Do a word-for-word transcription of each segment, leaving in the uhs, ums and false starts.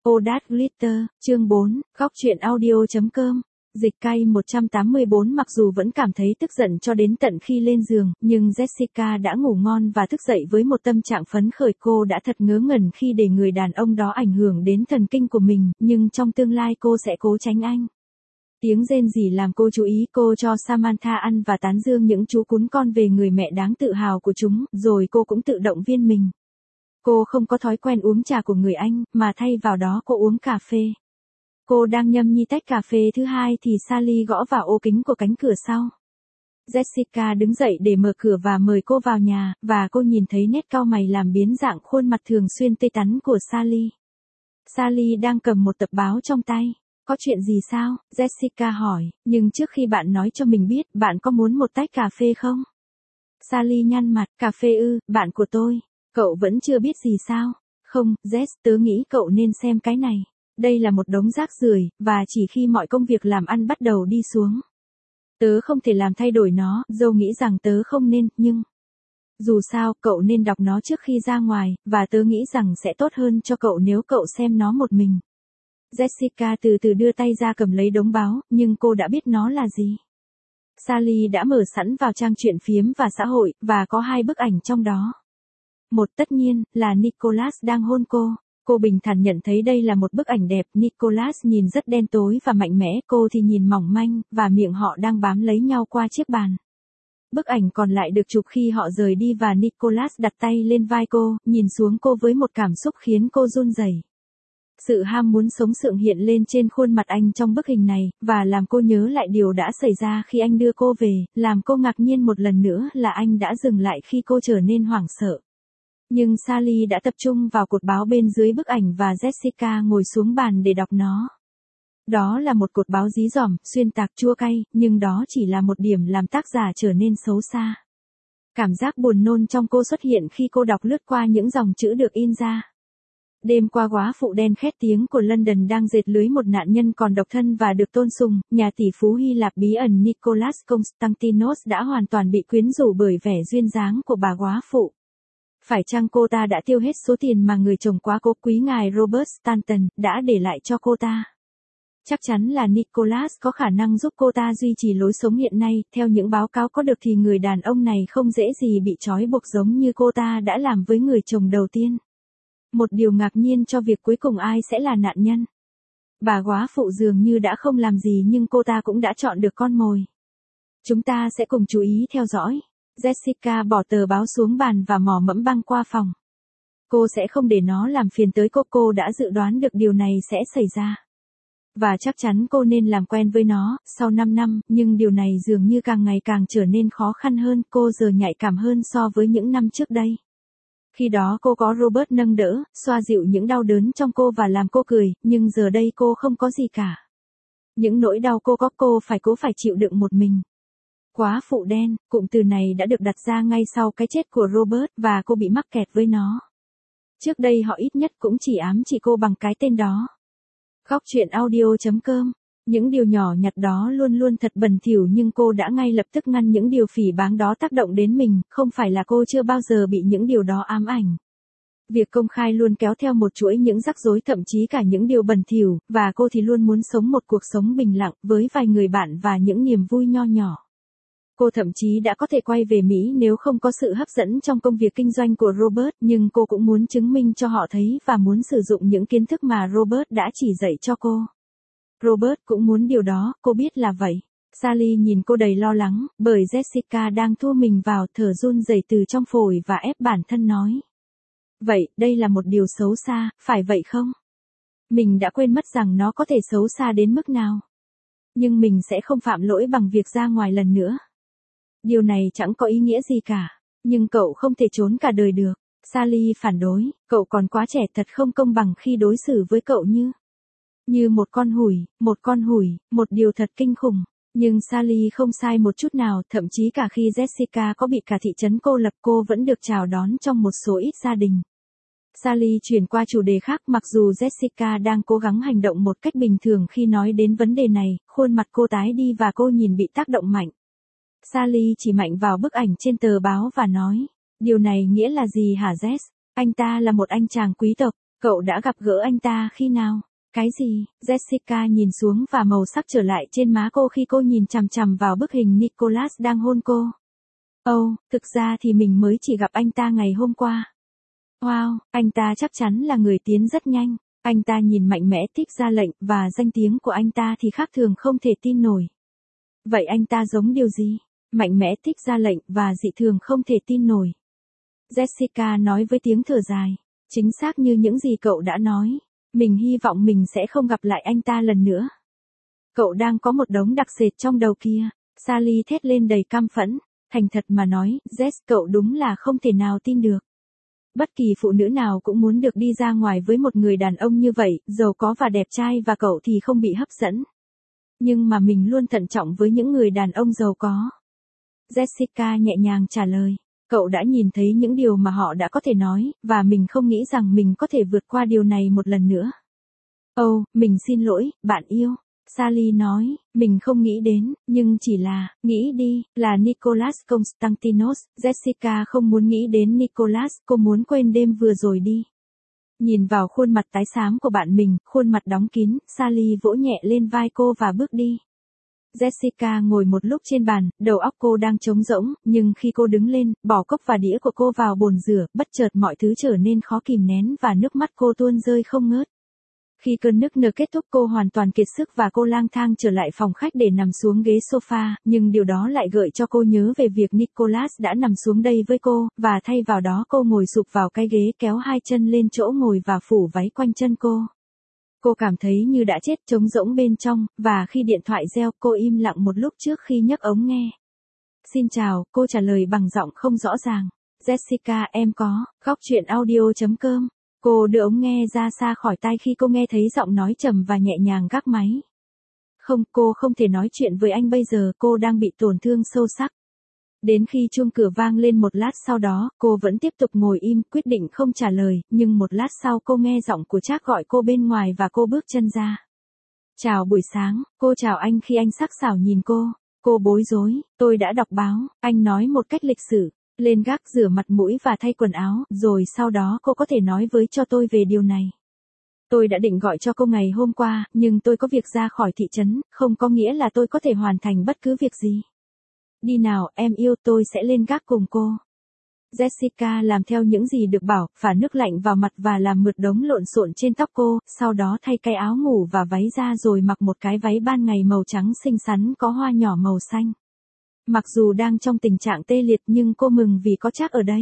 Odat Glitter, chương bốn, góc truyện audio.com. Dịch cay một trăm tám mươi bốn mặc dù vẫn cảm thấy tức giận cho đến tận khi lên giường, nhưng Jessica đã ngủ ngon và thức dậy với một tâm trạng phấn khởi. Cô đã thật ngớ ngẩn khi để người đàn ông đó ảnh hưởng đến thần kinh của mình, nhưng trong tương lai cô sẽ cố tránh anh. Tiếng rên rỉ làm cô chú ý, cô cho Samantha ăn và tán dương những chú cún con về người mẹ đáng tự hào của chúng, rồi cô cũng tự động viên mình. Cô không có thói quen uống trà của người Anh, mà thay vào đó cô uống cà phê. Cô đang nhâm nhi tách cà phê thứ hai thì Sally gõ vào ô kính của cánh cửa sau. Jessica đứng dậy để mở cửa và mời cô vào nhà, và cô nhìn thấy nét cau mày làm biến dạng khuôn mặt thường xuyên tươi tắn của Sally. Sally đang cầm một tập báo trong tay. Có chuyện gì sao? Jessica hỏi, nhưng trước khi bạn nói cho mình biết, bạn có muốn một tách cà phê không? Sally nhăn mặt, cà phê ư, bạn của tôi. Cậu vẫn chưa biết gì sao? Không, Jess, tớ nghĩ cậu nên xem cái này. Đây là một đống rác rưởi, và chỉ khi mọi công việc làm ăn bắt đầu đi xuống. Tớ không thể làm thay đổi nó, Joe nghĩ rằng tớ không nên, nhưng... Dù sao, cậu nên đọc nó trước khi ra ngoài, và tớ nghĩ rằng sẽ tốt hơn cho cậu nếu cậu xem nó một mình. Jessica từ từ đưa tay ra cầm lấy đống báo, nhưng cô đã biết nó là gì. Sally đã mở sẵn vào trang truyện phiếm và xã hội, và có hai bức ảnh trong đó. Một tất nhiên, là Nicholas đang hôn cô. Cô bình thản nhận thấy đây là một bức ảnh đẹp. Nicholas nhìn rất đen tối và mạnh mẽ, cô thì nhìn mỏng manh, và miệng họ đang bám lấy nhau qua chiếc bàn. Bức ảnh còn lại được chụp khi họ rời đi và Nicholas đặt tay lên vai cô, nhìn xuống cô với một cảm xúc khiến cô run rẩy. Sự ham muốn sống sượng hiện lên trên khuôn mặt anh trong bức hình này, và làm cô nhớ lại điều đã xảy ra khi anh đưa cô về, làm cô ngạc nhiên một lần nữa là anh đã dừng lại khi cô trở nên hoảng sợ. Nhưng Sally đã tập trung vào cột báo bên dưới bức ảnh và Jessica ngồi xuống bàn để đọc nó. Đó là một cột báo dí dỏm, xuyên tạc chua cay, nhưng đó chỉ là một điểm làm tác giả trở nên xấu xa. Cảm giác buồn nôn trong cô xuất hiện khi cô đọc lướt qua những dòng chữ được in ra. Đêm qua góa phụ đen khét tiếng của London đang dệt lưới một nạn nhân còn độc thân và được tôn sùng, nhà tỷ phú Hy Lạp bí ẩn Nicholas Konstantinos đã hoàn toàn bị quyến rũ bởi vẻ duyên dáng của bà góa phụ. Phải chăng cô ta đã tiêu hết số tiền mà người chồng quá cố quý ngài Robert Stanton đã để lại cho cô ta? Chắc chắn là Nicholas có khả năng giúp cô ta duy trì lối sống hiện nay, theo những báo cáo có được thì người đàn ông này không dễ gì bị trói buộc giống như cô ta đã làm với người chồng đầu tiên. Một điều ngạc nhiên cho việc cuối cùng ai sẽ là nạn nhân. Bà góa phụ dường như đã không làm gì nhưng cô ta cũng đã chọn được con mồi. Chúng ta sẽ cùng chú ý theo dõi. Jessica bỏ tờ báo xuống bàn và mò mẫm băng qua phòng. Cô sẽ không để nó làm phiền tới cô, cô đã dự đoán được điều này sẽ xảy ra. Và chắc chắn cô nên làm quen với nó, sau năm năm, nhưng điều này dường như càng ngày càng trở nên khó khăn hơn, cô giờ nhạy cảm hơn so với những năm trước đây. Khi đó cô có Robert nâng đỡ, xoa dịu những đau đớn trong cô và làm cô cười, nhưng giờ đây cô không có gì cả. Những nỗi đau cô có cô phải cố phải chịu đựng một mình. Góa phụ đen, cụm từ này đã được đặt ra ngay sau cái chết của Robert và cô bị mắc kẹt với nó. Trước đây họ ít nhất cũng chỉ ám chỉ cô bằng cái tên đó. Góc truyện audio.com. Những điều nhỏ nhặt đó luôn luôn thật bẩn thỉu nhưng cô đã ngay lập tức ngăn những điều phỉ báng đó tác động đến mình, không phải là cô chưa bao giờ bị những điều đó ám ảnh. Việc công khai luôn kéo theo một chuỗi những rắc rối thậm chí cả những điều bẩn thỉu, và cô thì luôn muốn sống một cuộc sống bình lặng với vài người bạn và những niềm vui nho nhỏ. Cô thậm chí đã có thể quay về Mỹ nếu không có sự hấp dẫn trong công việc kinh doanh của Robert, nhưng cô cũng muốn chứng minh cho họ thấy và muốn sử dụng những kiến thức mà Robert đã chỉ dạy cho cô. Robert cũng muốn điều đó, cô biết là vậy. Sally nhìn cô đầy lo lắng, bởi Jessica đang thu mình vào, thở run rẩy từ trong phổi và ép bản thân nói. Vậy, đây là một điều xấu xa, phải vậy không? Mình đã quên mất rằng nó có thể xấu xa đến mức nào. Nhưng mình sẽ không phạm lỗi bằng việc ra ngoài lần nữa. Điều này chẳng có ý nghĩa gì cả. Nhưng cậu không thể trốn cả đời được. Sally phản đối, cậu còn quá trẻ, thật không công bằng khi đối xử với cậu như... Như một con hủi, một con hủi, một điều thật kinh khủng. Nhưng Sally không sai một chút nào, thậm chí cả khi Jessica có bị cả thị trấn cô lập cô vẫn được chào đón trong một số ít gia đình. Sally chuyển qua chủ đề khác mặc dù Jessica đang cố gắng hành động một cách bình thường khi nói đến vấn đề này, khuôn mặt cô tái đi và cô nhìn bị tác động mạnh. Sally chỉ mạnh vào bức ảnh trên tờ báo và nói, điều này nghĩa là gì hả Jess? Anh ta là một anh chàng quý tộc. Cậu đã gặp gỡ anh ta khi nào? Cái gì? Jessica nhìn xuống và màu sắc trở lại trên má cô khi cô nhìn chằm chằm vào bức hình Nicholas đang hôn cô. Ồ, oh, thực ra thì mình mới chỉ gặp anh ta ngày hôm qua. Wow, anh ta chắc chắn là người tiến rất nhanh. Anh ta nhìn mạnh mẽ thích ra lệnh và danh tiếng của anh ta thì khác thường không thể tin nổi. Vậy anh ta giống điều gì? Mạnh mẽ thích ra lệnh và dị thường không thể tin nổi. Jessica nói với tiếng thở dài. Chính xác như những gì cậu đã nói. Mình hy vọng mình sẽ không gặp lại anh ta lần nữa. Cậu đang có một đống đặc sệt trong đầu kia. Sally thét lên đầy căm phẫn. Thành thật mà nói, Jess, cậu đúng là không thể nào tin được. Bất kỳ phụ nữ nào cũng muốn được đi ra ngoài với một người đàn ông như vậy, giàu có và đẹp trai, và cậu thì không bị hấp dẫn. Nhưng mà mình luôn thận trọng với những người đàn ông giàu có. Jessica nhẹ nhàng trả lời. Cậu đã nhìn thấy những điều mà họ đã có thể nói, và mình không nghĩ rằng mình có thể vượt qua điều này một lần nữa. Ồ, oh, mình xin lỗi, bạn yêu. Sally nói, mình không nghĩ đến, nhưng chỉ là, nghĩ đi, là Nicholas Constantinos. Jessica không muốn nghĩ đến Nicholas, cô muốn quên đêm vừa rồi đi. Nhìn vào khuôn mặt tái xám của bạn mình, khuôn mặt đóng kín, Sally vỗ nhẹ lên vai cô và bước đi. Jessica ngồi một lúc trên bàn, đầu óc cô đang trống rỗng, nhưng khi cô đứng lên, bỏ cốc và đĩa của cô vào bồn rửa, bất chợt mọi thứ trở nên khó kìm nén và nước mắt cô tuôn rơi không ngớt. Khi cơn nức nở kết thúc, cô hoàn toàn kiệt sức và cô lang thang trở lại phòng khách để nằm xuống ghế sofa, nhưng điều đó lại gợi cho cô nhớ về việc Nicholas đã nằm xuống đây với cô, và thay vào đó cô ngồi sụp vào cái ghế, kéo hai chân lên chỗ ngồi và phủ váy quanh chân cô. Cô cảm thấy như đã chết, trống rỗng bên trong, và khi điện thoại reo, cô im lặng một lúc trước khi nhấc ống nghe. Xin chào, cô trả lời bằng giọng không rõ ràng. Jessica, em có, góc chuyện audio chấm com. Cô đưa ống nghe ra xa khỏi tai khi cô nghe thấy giọng nói trầm và nhẹ nhàng gác máy. Không, cô không thể nói chuyện với anh bây giờ, cô đang bị tổn thương sâu sắc. Đến khi chuông cửa vang lên một lát sau đó, cô vẫn tiếp tục ngồi im, quyết định không trả lời, nhưng một lát sau cô nghe giọng của Trác gọi cô bên ngoài và cô bước chân ra. Chào buổi sáng, cô chào anh khi anh sắc sảo nhìn cô. Cô bối rối, tôi đã đọc báo, anh nói một cách lịch sự. Lên gác rửa mặt mũi và thay quần áo, rồi sau đó cô có thể nói với cho tôi về điều này. Tôi đã định gọi cho cô ngày hôm qua, nhưng tôi có việc ra khỏi thị trấn, không có nghĩa là tôi có thể hoàn thành bất cứ việc gì. Đi nào, em yêu, tôi sẽ lên gác cùng cô. Jessica làm theo những gì được bảo, phả nước lạnh vào mặt và làm mượt đống lộn xộn trên tóc cô, sau đó thay cái áo ngủ và váy ra rồi mặc một cái váy ban ngày màu trắng xinh xắn có hoa nhỏ màu xanh. Mặc dù đang trong tình trạng tê liệt nhưng cô mừng vì có Trác ở đây.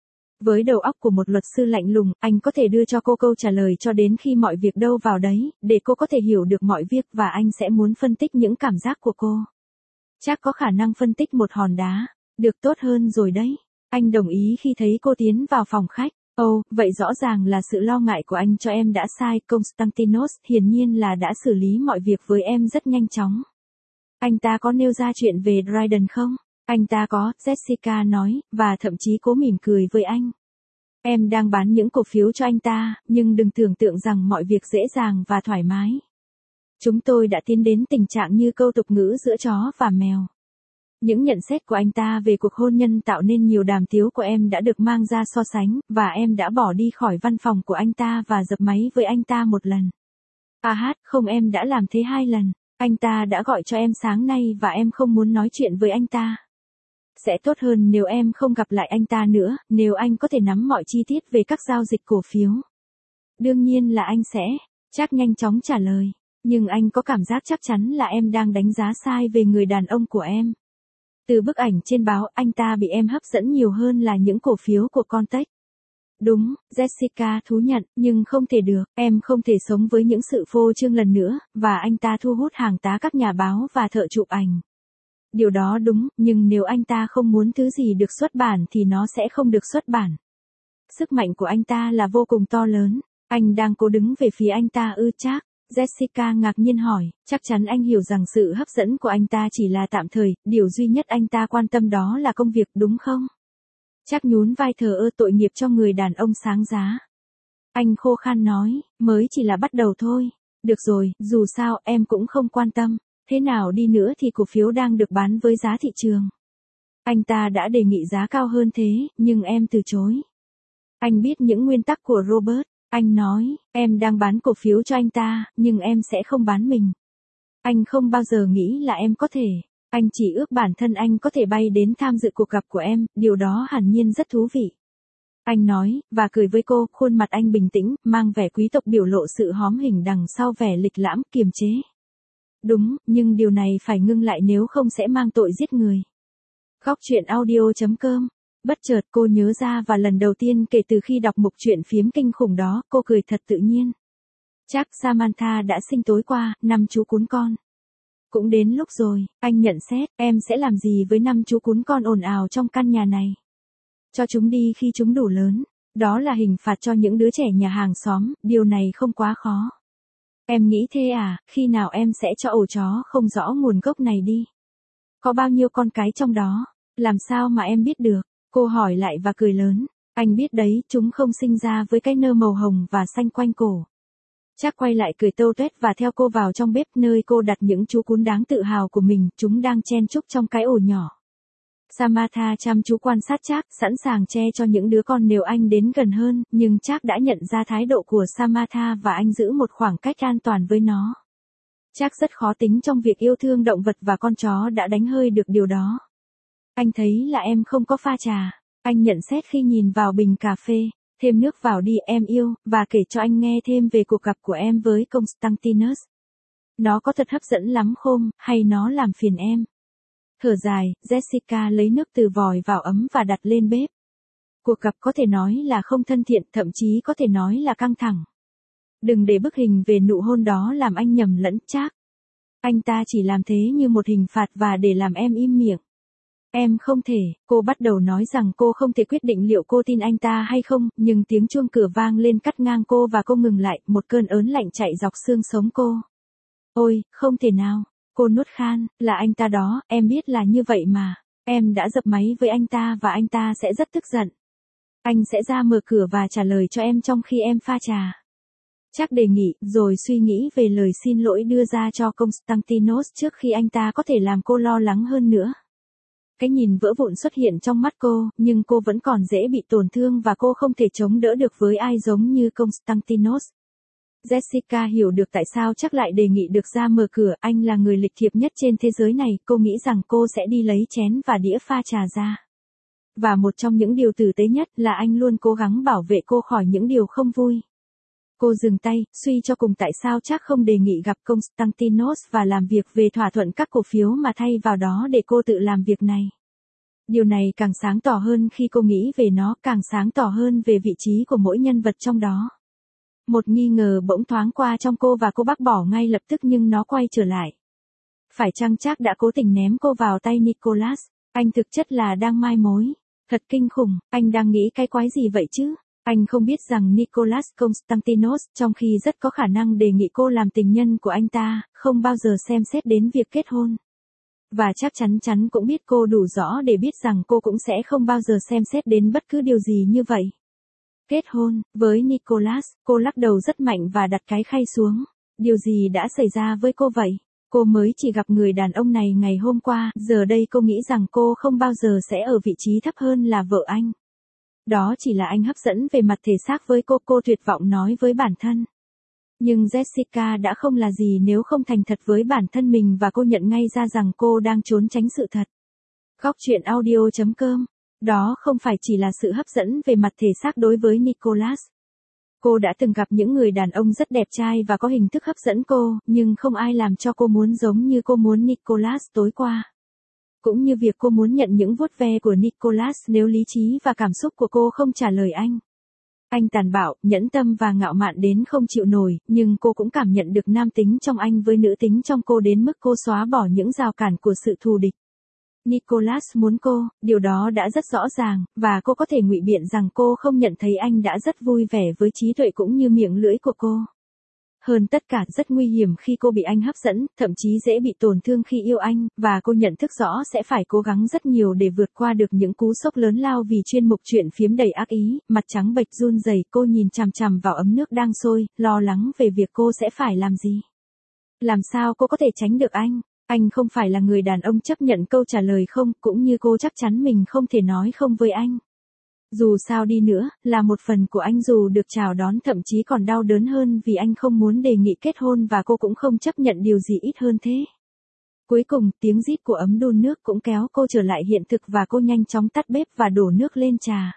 Với đầu óc của một luật sư lạnh lùng, anh có thể đưa cho cô câu trả lời cho đến khi mọi việc đâu vào đấy, để cô có thể hiểu được mọi việc, và anh sẽ muốn phân tích những cảm giác của cô. Trác có khả năng phân tích một hòn đá. Được, tốt hơn rồi đấy. Anh đồng ý khi thấy cô tiến vào phòng khách. Ồ, oh, vậy rõ ràng là sự lo ngại của anh cho em đã sai, Constantinos, hiển nhiên là đã xử lý mọi việc với em rất nhanh chóng. Anh ta có nêu ra chuyện về Dryden không? Anh ta có, Jessica nói, và thậm chí cố mỉm cười với anh. Em đang bán những cổ phiếu cho anh ta, nhưng đừng tưởng tượng rằng mọi việc dễ dàng và thoải mái. Chúng tôi đã tiến đến tình trạng như câu tục ngữ giữa chó và mèo. Những nhận xét của anh ta về cuộc hôn nhân tạo nên nhiều đàm tiếu của em đã được mang ra so sánh, và em đã bỏ đi khỏi văn phòng của anh ta và dập máy với anh ta một lần. À hát, không, em đã làm thế hai lần. Anh ta đã gọi cho em sáng nay và em không muốn nói chuyện với anh ta. Sẽ tốt hơn nếu em không gặp lại anh ta nữa, nếu anh có thể nắm mọi chi tiết về các giao dịch cổ phiếu. Đương nhiên là anh sẽ. Trác nhanh chóng trả lời. Nhưng anh có cảm giác chắc chắn là em đang đánh giá sai về người đàn ông của em. Từ bức ảnh trên báo, anh ta bị em hấp dẫn nhiều hơn là những cổ phiếu của Contech. Đúng, Jessica thú nhận, nhưng không thể được, em không thể sống với những sự phô trương lần nữa, và anh ta thu hút hàng tá các nhà báo và thợ chụp ảnh. Điều đó đúng, nhưng nếu anh ta không muốn thứ gì được xuất bản thì nó sẽ không được xuất bản. Sức mạnh của anh ta là vô cùng to lớn. Anh đang cố đứng về phía anh ta ư? Trác? Jessica ngạc nhiên hỏi, chắc chắn anh hiểu rằng sự hấp dẫn của anh ta chỉ là tạm thời, điều duy nhất anh ta quan tâm đó là công việc, đúng không? Trác nhún vai thờ ơ, tội nghiệp cho người đàn ông sáng giá. Anh khô khan nói, mới chỉ là bắt đầu thôi. Được rồi, dù sao, em cũng không quan tâm. Thế nào đi nữa thì cổ phiếu đang được bán với giá thị trường. Anh ta đã đề nghị giá cao hơn thế, nhưng em từ chối. Anh biết những nguyên tắc của Robert. Anh nói, em đang bán cổ phiếu cho anh ta, nhưng em sẽ không bán mình. Anh không bao giờ nghĩ là em có thể. Anh chỉ ước bản thân anh có thể bay đến tham dự cuộc gặp của em, điều đó hẳn nhiên rất thú vị. Anh nói, và cười với cô, khuôn mặt anh bình tĩnh, mang vẻ quý tộc biểu lộ sự hóm hỉnh đằng sau vẻ lịch lãm, kiềm chế. Đúng, nhưng điều này phải ngưng lại nếu không sẽ mang tội giết người. Góc truyện audio chấm com. Bất chợt cô nhớ ra và lần đầu tiên kể từ khi đọc mục truyện phiếm kinh khủng đó, cô cười thật tự nhiên. Chắc Samantha đã sinh tối qua, năm chú cún con. Cũng đến lúc rồi, anh nhận xét, em sẽ làm gì với năm chú cún con ồn ào trong căn nhà này? Cho chúng đi khi chúng đủ lớn. Đó là hình phạt cho những đứa trẻ nhà hàng xóm, điều này không quá khó. Em nghĩ thế à, khi nào em sẽ cho ổ chó không rõ nguồn gốc này đi? Có bao nhiêu con cái trong đó? Làm sao mà em biết được? Cô hỏi lại và cười lớn. Anh biết đấy, chúng không sinh ra với cái nơ màu hồng và xanh quanh cổ. Chắc quay lại cười tâu tuét và theo cô vào trong bếp nơi cô đặt những chú cún đáng tự hào của mình, chúng đang chen chúc trong cái ổ nhỏ. Samantha chăm chú quan sát Trác, sẵn sàng che cho những đứa con nếu anh đến gần hơn, nhưng Trác đã nhận ra thái độ của Samantha và anh giữ một khoảng cách an toàn với nó. Trác rất khó tính trong việc yêu thương động vật và con chó đã đánh hơi được điều đó. Anh thấy là em không có pha trà. Anh nhận xét khi nhìn vào bình cà phê. Thêm nước vào đi em yêu, và kể cho anh nghe thêm về cuộc gặp của em với Constantinus. Nó có thật hấp dẫn lắm không, hay nó làm phiền em? Thở dài, Jessica lấy nước từ vòi vào ấm và đặt lên bếp. Cuộc gặp có thể nói là không thân thiện, thậm chí có thể nói là căng thẳng. Đừng để bức hình về nụ hôn đó làm anh nhầm lẫn Trác. Anh ta chỉ làm thế như một hình phạt và để làm em im miệng. Em không thể, cô bắt đầu nói rằng cô không thể quyết định liệu cô tin anh ta hay không, nhưng tiếng chuông cửa vang lên cắt ngang cô và cô ngừng lại, một cơn ớn lạnh chạy dọc xương sống cô. Ôi, không thể nào, cô nuốt khan, là anh ta đó, em biết là như vậy mà, em đã dập máy với anh ta và anh ta sẽ rất tức giận. Anh sẽ ra mở cửa và trả lời cho em trong khi em pha trà. Trác đề nghị, rồi suy nghĩ về lời xin lỗi đưa ra cho Constantinos trước khi anh ta có thể làm cô lo lắng hơn nữa. Cái nhìn vỡ vụn xuất hiện trong mắt cô, nhưng cô vẫn còn dễ bị tổn thương và cô không thể chống đỡ được với ai giống như Constantinos. Jessica hiểu được tại sao Trác lại đề nghị được ra mở cửa, anh là người lịch thiệp nhất trên thế giới này, cô nghĩ rằng cô sẽ đi lấy chén và đĩa pha trà ra. Và một trong những điều tử tế nhất là anh luôn cố gắng bảo vệ cô khỏi những điều không vui. Cô dừng tay, suy cho cùng tại sao Trác không đề nghị gặp Constantinos và làm việc về thỏa thuận các cổ phiếu mà thay vào đó để cô tự làm việc này. Điều này càng sáng tỏ hơn khi cô nghĩ về nó, càng sáng tỏ hơn về vị trí của mỗi nhân vật trong đó. Một nghi ngờ bỗng thoáng qua trong cô và cô bác bỏ ngay lập tức nhưng nó quay trở lại. Phải chăng Trác đã cố tình ném cô vào tay Nicholas? Anh thực chất là đang mai mối. Thật kinh khủng, anh đang nghĩ cái quái gì vậy chứ? Anh không biết rằng Nicholas Constantinos, trong khi rất có khả năng đề nghị cô làm tình nhân của anh ta, không bao giờ xem xét đến việc kết hôn. Và chắc chắn chắn cũng biết cô đủ rõ để biết rằng cô cũng sẽ không bao giờ xem xét đến bất cứ điều gì như vậy. Kết hôn, với Nicholas, cô lắc đầu rất mạnh và đặt cái khay xuống. Điều gì đã xảy ra với cô vậy? Cô mới chỉ gặp người đàn ông này ngày hôm qua, giờ đây cô nghĩ rằng cô không bao giờ sẽ ở vị trí thấp hơn là vợ anh. Đó chỉ là anh hấp dẫn về mặt thể xác với cô, cô tuyệt vọng nói với bản thân. Nhưng Jessica đã không là gì nếu không thành thật với bản thân mình và cô nhận ngay ra rằng cô đang trốn tránh sự thật. Góc truyện audio chấm com. Đó không phải chỉ là sự hấp dẫn về mặt thể xác đối với Nicholas. Cô đã từng gặp những người đàn ông rất đẹp trai và có hình thức hấp dẫn cô, nhưng không ai làm cho cô muốn giống như cô muốn Nicholas tối qua. Cũng như việc cô muốn nhận những vuốt ve của Nicholas nếu lý trí và cảm xúc của cô không trả lời anh. Anh tàn bạo, nhẫn tâm và ngạo mạn đến không chịu nổi, nhưng cô cũng cảm nhận được nam tính trong anh với nữ tính trong cô đến mức cô xóa bỏ những rào cản của sự thù địch. Nicholas muốn cô, điều đó đã rất rõ ràng, và cô có thể ngụy biện rằng cô không nhận thấy anh đã rất vui vẻ với trí tuệ cũng như miệng lưỡi của cô. Hơn tất cả rất nguy hiểm khi cô bị anh hấp dẫn, thậm chí dễ bị tổn thương khi yêu anh, và cô nhận thức rõ sẽ phải cố gắng rất nhiều để vượt qua được những cú sốc lớn lao vì chuyên mục chuyện phiếm đầy ác ý, mặt trắng bệch run rẩy, cô nhìn chằm chằm vào ấm nước đang sôi, lo lắng về việc cô sẽ phải làm gì. Làm sao cô có thể tránh được anh? Anh không phải là người đàn ông chấp nhận câu trả lời không, cũng như cô chắc chắn mình không thể nói không với anh. Dù sao đi nữa, là một phần của anh dù được chào đón thậm chí còn đau đớn hơn vì anh không muốn đề nghị kết hôn và cô cũng không chấp nhận điều gì ít hơn thế. Cuối cùng, tiếng rít của ấm đun nước cũng kéo cô trở lại hiện thực và cô nhanh chóng tắt bếp và đổ nước lên trà.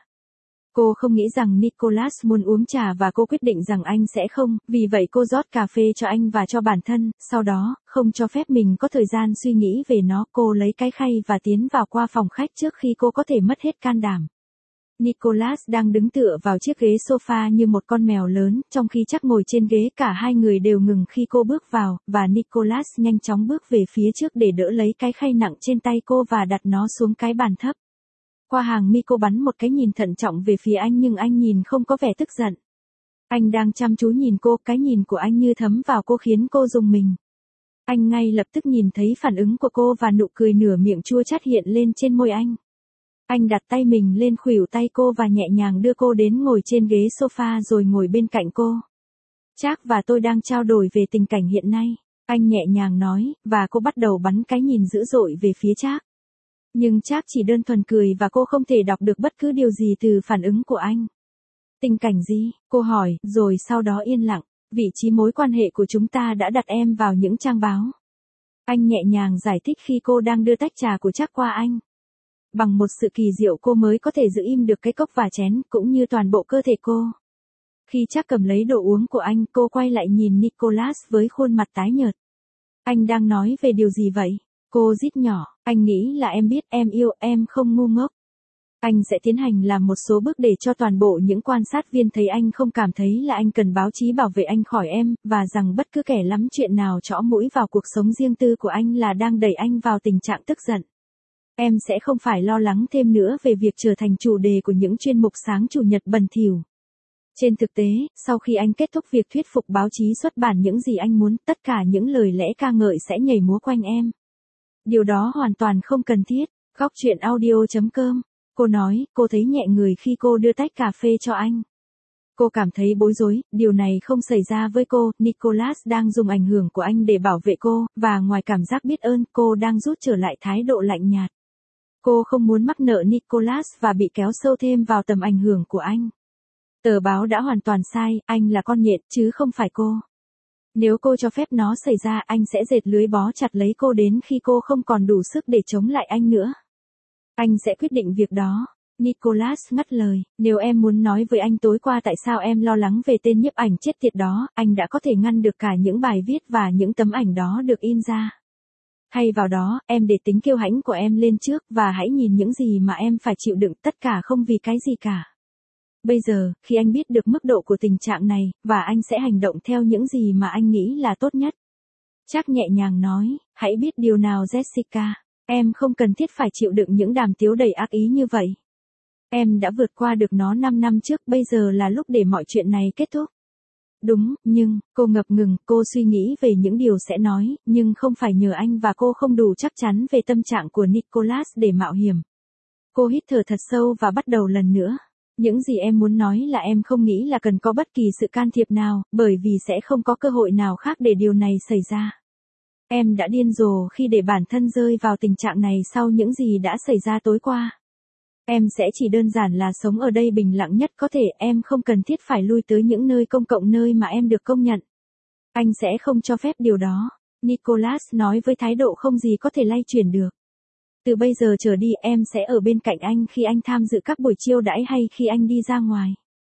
Cô không nghĩ rằng Nicholas muốn uống trà và cô quyết định rằng anh sẽ không, vì vậy cô rót cà phê cho anh và cho bản thân, sau đó, không cho phép mình có thời gian suy nghĩ về nó, cô lấy cái khay và tiến vào qua phòng khách trước khi cô có thể mất hết can đảm. Nicholas đang đứng tựa vào chiếc ghế sofa như một con mèo lớn, trong khi chắc ngồi trên ghế cả hai người đều ngừng khi cô bước vào, và Nicholas nhanh chóng bước về phía trước để đỡ lấy cái khay nặng trên tay cô và đặt nó xuống cái bàn thấp. Qua hàng mi cô bắn một cái nhìn thận trọng về phía anh nhưng anh nhìn không có vẻ tức giận. Anh đang chăm chú nhìn cô, cái nhìn của anh như thấm vào cô khiến cô rùng mình. Anh ngay lập tức nhìn thấy phản ứng của cô và nụ cười nửa miệng chua chát hiện lên trên môi anh. Anh đặt tay mình lên khuỷu tay cô và nhẹ nhàng đưa cô đến ngồi trên ghế sofa rồi ngồi bên cạnh cô. Trác và tôi đang trao đổi về tình cảnh hiện nay, anh nhẹ nhàng nói, và cô bắt đầu bắn cái nhìn dữ dội về phía Trác. Nhưng Trác chỉ đơn thuần cười và cô không thể đọc được bất cứ điều gì từ phản ứng của anh. Tình cảnh gì? Cô hỏi, rồi sau đó yên lặng. Vị trí mối quan hệ của chúng ta đã đặt em vào những trang báo. Anh nhẹ nhàng giải thích khi cô đang đưa tách trà của Trác qua anh. Bằng một sự kỳ diệu cô mới có thể giữ im được cái cốc và chén, cũng như toàn bộ cơ thể cô. Khi Trác cầm lấy đồ uống của anh, cô quay lại nhìn Nicholas với khuôn mặt tái nhợt. Anh đang nói về điều gì vậy? Cô rít nhỏ, anh nghĩ là em biết em yêu em không ngu ngốc. Anh sẽ tiến hành làm một số bước để cho toàn bộ những quan sát viên thấy anh không cảm thấy là anh cần báo chí bảo vệ anh khỏi em, và rằng bất cứ kẻ lắm chuyện nào chõ mũi vào cuộc sống riêng tư của anh là đang đẩy anh vào tình trạng tức giận. Em sẽ không phải lo lắng thêm nữa về việc trở thành chủ đề của những chuyên mục sáng chủ nhật bẩn thỉu. Trên thực tế, sau khi anh kết thúc việc thuyết phục báo chí xuất bản những gì anh muốn, tất cả những lời lẽ ca ngợi sẽ nhảy múa quanh em. Điều đó hoàn toàn không cần thiết. Góc truyện audio chấm com. Cô nói, cô thấy nhẹ người khi cô đưa tách cà phê cho anh. Cô cảm thấy bối rối, điều này không xảy ra với cô, Nicholas đang dùng ảnh hưởng của anh để bảo vệ cô, và ngoài cảm giác biết ơn, cô đang rút trở lại thái độ lạnh nhạt. Cô không muốn mắc nợ Nicholas và bị kéo sâu thêm vào tầm ảnh hưởng của anh. Tờ báo đã hoàn toàn sai, anh là con nhện, chứ không phải cô. Nếu cô cho phép nó xảy ra, anh sẽ dệt lưới bó chặt lấy cô đến khi cô không còn đủ sức để chống lại anh nữa. Anh sẽ quyết định việc đó. Nicholas ngắt lời, nếu em muốn nói với anh tối qua tại sao em lo lắng về tên nhiếp ảnh chết tiệt đó, anh đã có thể ngăn được cả những bài viết và những tấm ảnh đó được in ra. Thay vào đó, em để tính kiêu hãnh của em lên trước và hãy nhìn những gì mà em phải chịu đựng, tất cả không vì cái gì cả. Bây giờ, khi anh biết được mức độ của tình trạng này, và anh sẽ hành động theo những gì mà anh nghĩ là tốt nhất. Trác nhẹ nhàng nói, hãy biết điều nào Jessica, em không cần thiết phải chịu đựng những đàm tiếu đầy ác ý như vậy. Em đã vượt qua được nó năm năm trước, bây giờ là lúc để mọi chuyện này kết thúc. Đúng, nhưng, cô ngập ngừng, cô suy nghĩ về những điều sẽ nói, nhưng không phải nhờ anh và cô không đủ chắc chắn về tâm trạng của Nicholas để mạo hiểm. Cô hít thở thật sâu và bắt đầu lần nữa. Những gì em muốn nói là em không nghĩ là cần có bất kỳ sự can thiệp nào, bởi vì sẽ không có cơ hội nào khác để điều này xảy ra. Em đã điên rồ khi để bản thân rơi vào tình trạng này sau những gì đã xảy ra tối qua. Em sẽ chỉ đơn giản là sống ở đây bình lặng nhất có thể, em không cần thiết phải lui tới những nơi công cộng nơi mà em được công nhận. Anh sẽ không cho phép điều đó, Nicholas nói với thái độ không gì có thể lay chuyển được. Từ bây giờ trở đi em sẽ ở bên cạnh anh khi anh tham dự các buổi chiêu đãi hay khi anh đi ra ngoài.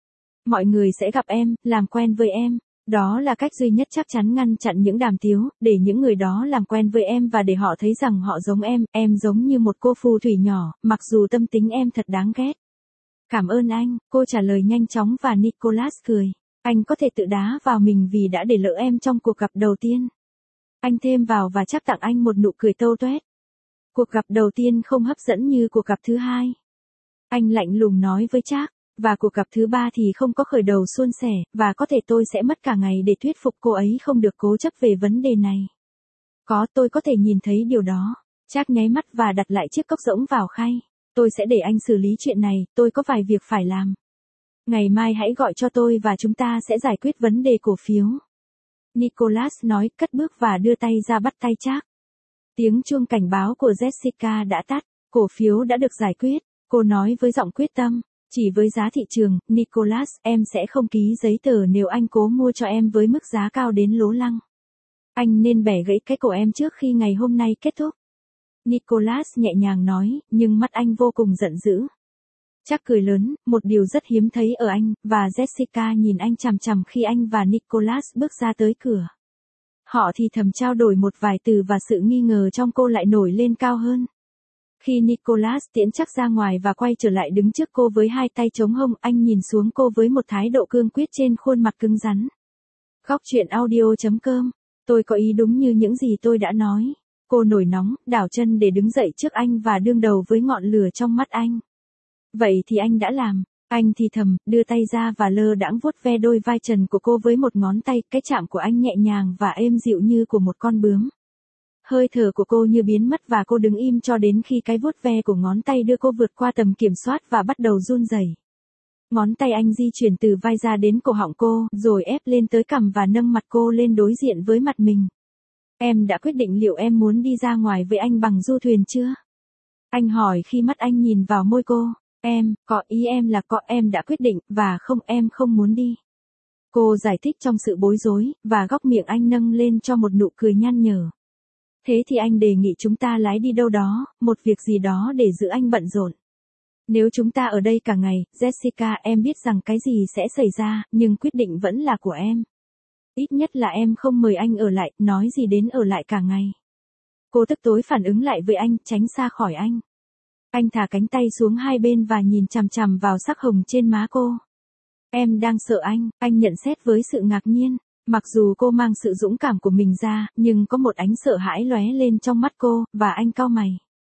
Mọi người sẽ gặp em, làm quen với em. Đó là cách duy nhất chắc chắn ngăn chặn những đàm tiếu, để những người đó làm quen với em và để họ thấy rằng họ giống em, em giống như một cô phù thủy nhỏ, mặc dù tâm tính em thật đáng ghét. Cảm ơn anh, cô trả lời nhanh chóng và Nicholas cười. Anh có thể tự đá vào mình vì đã để lỡ em trong cuộc gặp đầu tiên. Anh thêm vào và chắc tặng anh một nụ cười tâu tuét. Cuộc gặp đầu tiên không hấp dẫn như cuộc gặp thứ hai. Anh lạnh lùng nói với Trác, và cuộc gặp thứ ba thì không có khởi đầu suôn sẻ, và có thể tôi sẽ mất cả ngày để thuyết phục cô ấy không được cố chấp về vấn đề này. Có, tôi có thể nhìn thấy điều đó. Trác nháy mắt và đặt lại chiếc cốc rỗng vào khay. Tôi sẽ để anh xử lý chuyện này, tôi có vài việc phải làm. Ngày mai hãy gọi cho tôi và chúng ta sẽ giải quyết vấn đề cổ phiếu. Nicholas nói, cất bước và đưa tay ra bắt tay Trác. Tiếng chuông cảnh báo của Jessica đã tắt, cổ phiếu đã được giải quyết, cô nói với giọng quyết tâm. Chỉ với giá thị trường, Nicholas, em sẽ không ký giấy tờ nếu anh cố mua cho em với mức giá cao đến lố lăng. Anh nên bẻ gãy cái cổ em trước khi ngày hôm nay kết thúc. Nicholas nhẹ nhàng nói, nhưng mắt anh vô cùng giận dữ. Chắc cười lớn, một điều rất hiếm thấy ở anh, và Jessica nhìn anh chằm chằm khi anh và Nicholas bước ra tới cửa. Họ thì thầm trao đổi một vài từ và sự nghi ngờ trong cô lại nổi lên cao hơn. Khi Nicholas tiễn chắc ra ngoài và quay trở lại đứng trước cô với hai tay chống hông, anh nhìn xuống cô với một thái độ cương quyết trên khuôn mặt cứng rắn. Góc chuyện audio chấm com. Tôi có ý đúng như những gì tôi đã nói. Cô nổi nóng, đảo chân để đứng dậy trước anh và đương đầu với ngọn lửa trong mắt anh. Vậy thì anh đã làm. Anh thì thầm, đưa tay ra và lơ đãng vuốt ve đôi vai trần của cô với một ngón tay, cái chạm của anh nhẹ nhàng và êm dịu như của một con bướm. Hơi thở của cô như biến mất và cô đứng im cho đến khi cái vuốt ve của ngón tay đưa cô vượt qua tầm kiểm soát và bắt đầu run rẩy. Ngón tay anh di chuyển từ vai ra đến cổ họng cô, rồi ép lên tới cằm và nâng mặt cô lên đối diện với mặt mình. Em đã quyết định liệu em muốn đi ra ngoài với anh bằng du thuyền chưa? Anh hỏi khi mắt anh nhìn vào môi cô. Em, có ý em là có, em đã quyết định, và không, em không muốn đi. Cô giải thích trong sự bối rối, và góc miệng anh nâng lên cho một nụ cười nhăn nhở. Thế thì anh đề nghị chúng ta lái đi đâu đó, một việc gì đó để giữ anh bận rộn. Nếu chúng ta ở đây cả ngày, Jessica, em biết rằng cái gì sẽ xảy ra, nhưng quyết định vẫn là của em. Ít nhất là em không mời anh ở lại, nói gì đến ở lại cả ngày. Cô tức tối phản ứng lại với anh, tránh xa khỏi anh. Anh thả cánh tay xuống hai bên và nhìn chằm chằm vào sắc hồng trên má cô. Em đang sợ anh, anh nhận xét với sự ngạc nhiên. Mặc dù cô mang sự dũng cảm của mình ra, nhưng có một ánh sợ hãi lóe lên trong mắt cô, và anh cau mày.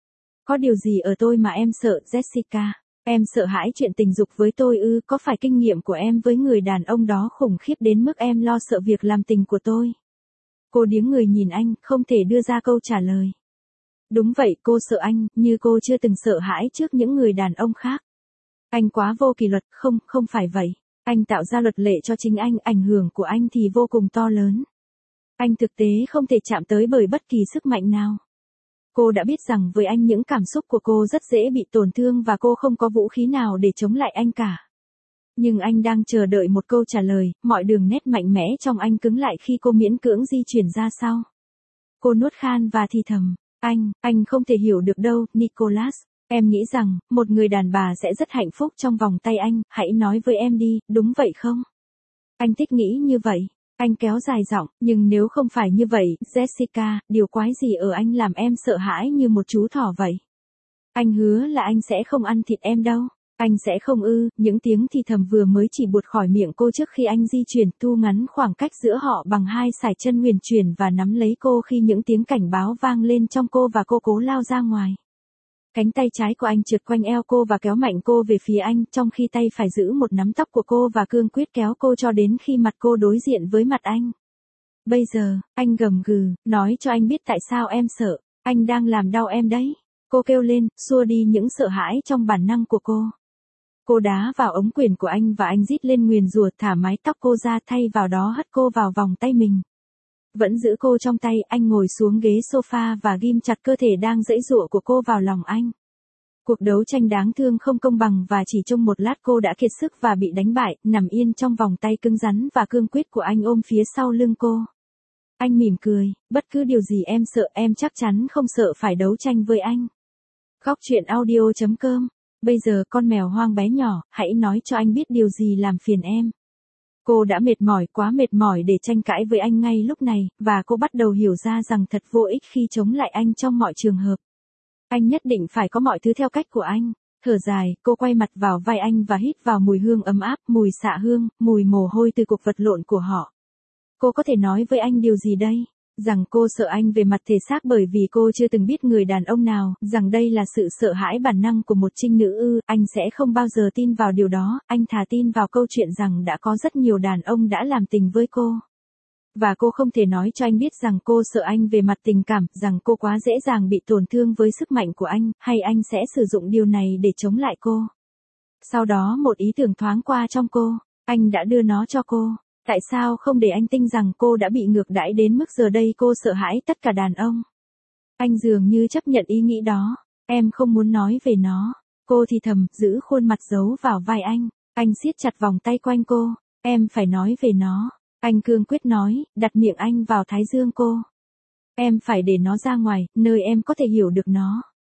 Có điều gì ở tôi mà em sợ, Jessica? Em sợ hãi chuyện tình dục với tôi ư? Có phải kinh nghiệm của em với người đàn ông đó khủng khiếp đến mức em lo sợ việc làm tình của tôi? Cô điếng người nhìn anh, không thể đưa ra câu trả lời. Đúng vậy, cô sợ anh, như cô chưa từng sợ hãi trước những người đàn ông khác. Anh quá vô kỷ luật, không, không phải vậy. Anh tạo ra luật lệ cho chính anh, ảnh hưởng của anh thì vô cùng to lớn. Anh thực tế không thể chạm tới bởi bất kỳ sức mạnh nào. Cô đã biết rằng với anh những cảm xúc của cô rất dễ bị tổn thương và cô không có vũ khí nào để chống lại anh cả. Nhưng anh đang chờ đợi một câu trả lời, mọi đường nét mạnh mẽ trong anh cứng lại khi cô miễn cưỡng di chuyển ra sau. Cô nuốt khan và thì thầm, anh, anh không thể hiểu được đâu, Nicholas. Em nghĩ rằng, một người đàn bà sẽ rất hạnh phúc trong vòng tay anh, hãy nói với em đi, đúng vậy không? Anh thích nghĩ như vậy. Anh kéo dài giọng, nhưng nếu không phải như vậy, Jessica, điều quái gì ở anh làm em sợ hãi như một chú thỏ vậy? Anh hứa là anh sẽ không ăn thịt em đâu. Anh sẽ không ư, những tiếng thì thầm vừa mới chỉ buột khỏi miệng cô trước khi anh di chuyển thu ngắn khoảng cách giữa họ bằng hai sải chân huyền chuyển và nắm lấy cô khi những tiếng cảnh báo vang lên trong cô và cô cố lao ra ngoài. Cánh tay trái của anh trượt quanh eo cô và kéo mạnh cô về phía anh, trong khi tay phải giữ một nắm tóc của cô và cương quyết kéo cô cho đến khi mặt cô đối diện với mặt anh. Bây giờ, anh gầm gừ, nói cho anh biết tại sao em sợ, anh đang làm đau em đấy. Cô kêu lên, xua đi những sợ hãi trong bản năng của cô. Cô đá vào ống quyền của anh và anh rít lên nguyền rủa thả mái tóc cô ra thay vào đó hất cô vào vòng tay mình. Vẫn giữ cô trong tay, anh ngồi xuống ghế sofa và ghim chặt cơ thể đang giãy giụa của cô vào lòng anh. Cuộc đấu tranh đáng thương không công bằng và chỉ trong một lát cô đã kiệt sức và bị đánh bại, nằm yên trong vòng tay cứng rắn và cương quyết của anh ôm phía sau lưng cô. Anh mỉm cười, bất cứ điều gì em sợ em chắc chắn không sợ phải đấu tranh với anh. Góc chuyện audio chấm com. Bây giờ con mèo hoang bé nhỏ, hãy nói cho anh biết điều gì làm phiền em. Cô đã mệt mỏi, quá mệt mỏi để tranh cãi với anh ngay lúc này, và cô bắt đầu hiểu ra rằng thật vô ích khi chống lại anh trong mọi trường hợp. Anh nhất định phải có mọi thứ theo cách của anh. Thở dài, cô quay mặt vào vai anh và hít vào mùi hương ấm áp, mùi xạ hương, mùi mồ hôi từ cuộc vật lộn của họ. Cô có thể nói với anh điều gì đây? Rằng cô sợ anh về mặt thể xác bởi vì cô chưa từng biết người đàn ông nào, rằng đây là sự sợ hãi bản năng của một trinh nữ ư, anh sẽ không bao giờ tin vào điều đó, anh thà tin vào câu chuyện rằng đã có rất nhiều đàn ông đã làm tình với cô. Và cô không thể nói cho anh biết rằng cô sợ anh về mặt tình cảm, rằng cô quá dễ dàng bị tổn thương với sức mạnh của anh, hay anh sẽ sử dụng điều này để chống lại cô. Sau đó một ý tưởng thoáng qua trong cô, anh đã đưa nó cho cô. Tại sao không để anh tin rằng cô đã bị ngược đãi đến mức giờ đây cô sợ hãi tất cả đàn ông? Anh dường như chấp nhận ý nghĩ đó. Em không muốn nói về nó. Cô Cô thì thầm, giữ khuôn mặt giấu vào vai anh. Anh siết chặt vòng tay quanh cô. Em phải nói về nó. Anh cương quyết nói, đặt miệng anh vào thái dương cô. Em phải để nó ra ngoài, nơi em có thể hiểu được nó.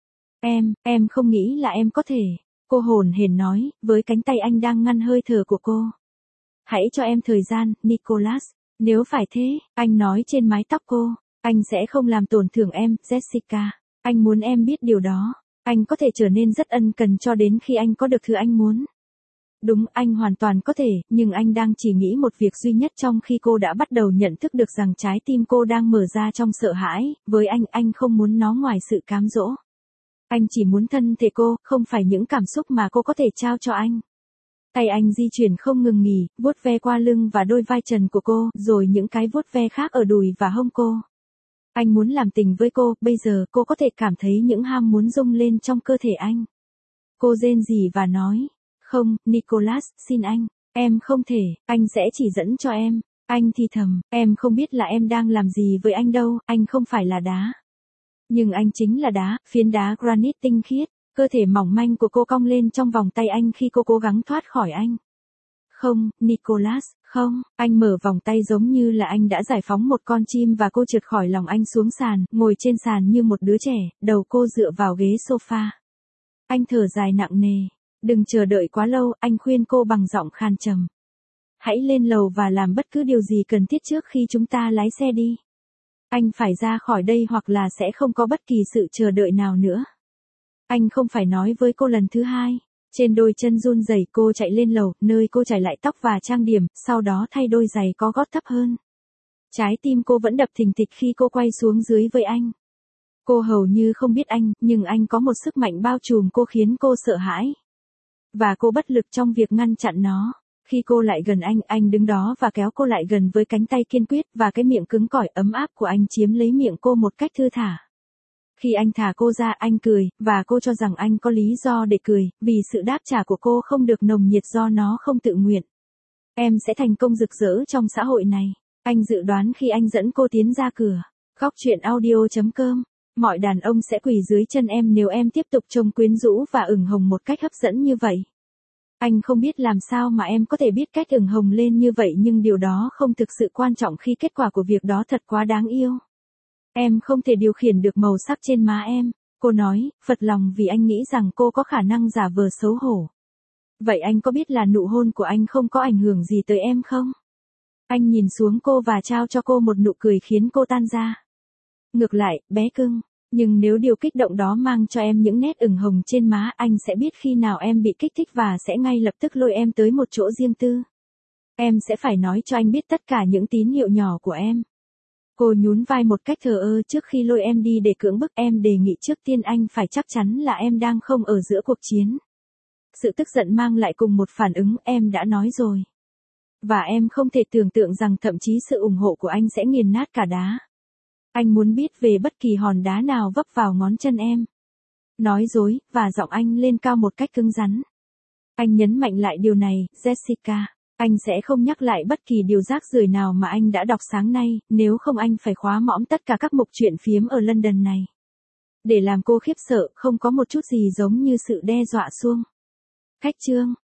Em, em không nghĩ là em có thể. Cô hồn hển nói, với cánh tay anh đang ngăn hơi thở của cô. Hãy cho em thời gian, Nicholas. Nếu phải thế, anh nói trên mái tóc cô. Anh sẽ không làm tổn thương em, Jessica. Anh muốn em biết điều đó. Anh có thể trở nên rất ân cần cho đến khi anh có được thứ anh muốn. Đúng, anh hoàn toàn có thể, nhưng anh đang chỉ nghĩ một việc duy nhất trong khi cô đã bắt đầu nhận thức được rằng trái tim cô đang mở ra trong sợ hãi. Với anh, anh không muốn nó ngoài sự cám dỗ. Anh chỉ muốn thân thể cô, không phải những cảm xúc mà cô có thể trao cho anh. Tay anh di chuyển không ngừng nghỉ, vuốt ve qua lưng và đôi vai trần của cô, rồi những cái vuốt ve khác ở đùi và hông cô. Anh muốn làm tình với cô, bây giờ cô có thể cảm thấy những ham muốn rung lên trong cơ thể anh. Cô rên rỉ và nói, không, Nicholas, xin anh, em không thể, anh sẽ chỉ dẫn cho em. Anh thì thầm, em không biết là em đang làm gì với anh đâu, anh không phải là đá. Nhưng anh chính là đá, phiến đá granite tinh khiết. Cơ thể mỏng manh của cô cong lên trong vòng tay anh khi cô cố gắng thoát khỏi anh. Không, Nicholas, không, anh mở vòng tay giống như là anh đã giải phóng một con chim và cô trượt khỏi lòng anh xuống sàn, ngồi trên sàn như một đứa trẻ, đầu cô dựa vào ghế sofa. Anh thở dài nặng nề. Đừng chờ đợi quá lâu, anh khuyên cô bằng giọng khan trầm. Hãy lên lầu và làm bất cứ điều gì cần thiết trước khi chúng ta lái xe đi. Anh phải ra khỏi đây hoặc là sẽ không có bất kỳ sự chờ đợi nào nữa. Anh không phải nói với cô lần thứ hai. Trên đôi chân run rẩy cô chạy lên lầu, nơi cô chải lại tóc và trang điểm, sau đó thay đôi giày có gót thấp hơn. Trái tim cô vẫn đập thình thịch khi cô quay xuống dưới với anh. Cô hầu như không biết anh, nhưng anh có một sức mạnh bao trùm cô khiến cô sợ hãi. Và cô bất lực trong việc ngăn chặn nó. Khi cô lại gần anh, anh đứng đó và kéo cô lại gần với cánh tay kiên quyết, và cái miệng cứng cỏi ấm áp của anh chiếm lấy miệng cô một cách thư thả. Khi anh thả cô ra, anh cười, và cô cho rằng anh có lý do để cười, vì sự đáp trả của cô không được nồng nhiệt do nó không tự nguyện. Em sẽ thành công rực rỡ trong xã hội này. Anh dự đoán khi anh dẫn cô tiến ra cửa. Góc truyện audio chấm com. Mọi đàn ông sẽ quỳ dưới chân em nếu em tiếp tục trông quyến rũ và ửng hồng một cách hấp dẫn như vậy. Anh không biết làm sao mà em có thể biết cách ửng hồng lên như vậy, nhưng điều đó không thực sự quan trọng khi kết quả của việc đó thật quá đáng yêu. Em không thể điều khiển được màu sắc trên má em, cô nói, phật lòng vì anh nghĩ rằng cô có khả năng giả vờ xấu hổ. Vậy anh có biết là nụ hôn của anh không có ảnh hưởng gì tới em không? Anh nhìn xuống cô và trao cho cô một nụ cười khiến cô tan ra. Ngược lại, bé cưng, nhưng nếu điều kích động đó mang cho em những nét ửng hồng trên má, anh sẽ biết khi nào em bị kích thích và sẽ ngay lập tức lôi em tới một chỗ riêng tư. Em sẽ phải nói cho anh biết tất cả những tín hiệu nhỏ của em. Cô nhún vai một cách thờ ơ trước khi lôi em đi để cưỡng bức em đề nghị trước tiên anh phải chắc chắn là em đang không ở giữa cuộc chiến. Sự tức giận mang lại cùng một phản ứng, em đã nói rồi. Và em không thể tưởng tượng rằng thậm chí sự ủng hộ của anh sẽ nghiền nát cả đá. Anh muốn biết về bất kỳ hòn đá nào vấp vào ngón chân em. Nói dối, và giọng anh lên cao một cách cứng rắn. Anh nhấn mạnh lại điều này, Jessica. Anh sẽ không nhắc lại bất kỳ điều rác rưởi nào mà anh đã đọc sáng nay, nếu không anh phải khóa mõm tất cả các mục truyện phiếm ở London này. Để làm cô khiếp sợ, không có một chút gì giống như sự đe dọa suông. Khách chương.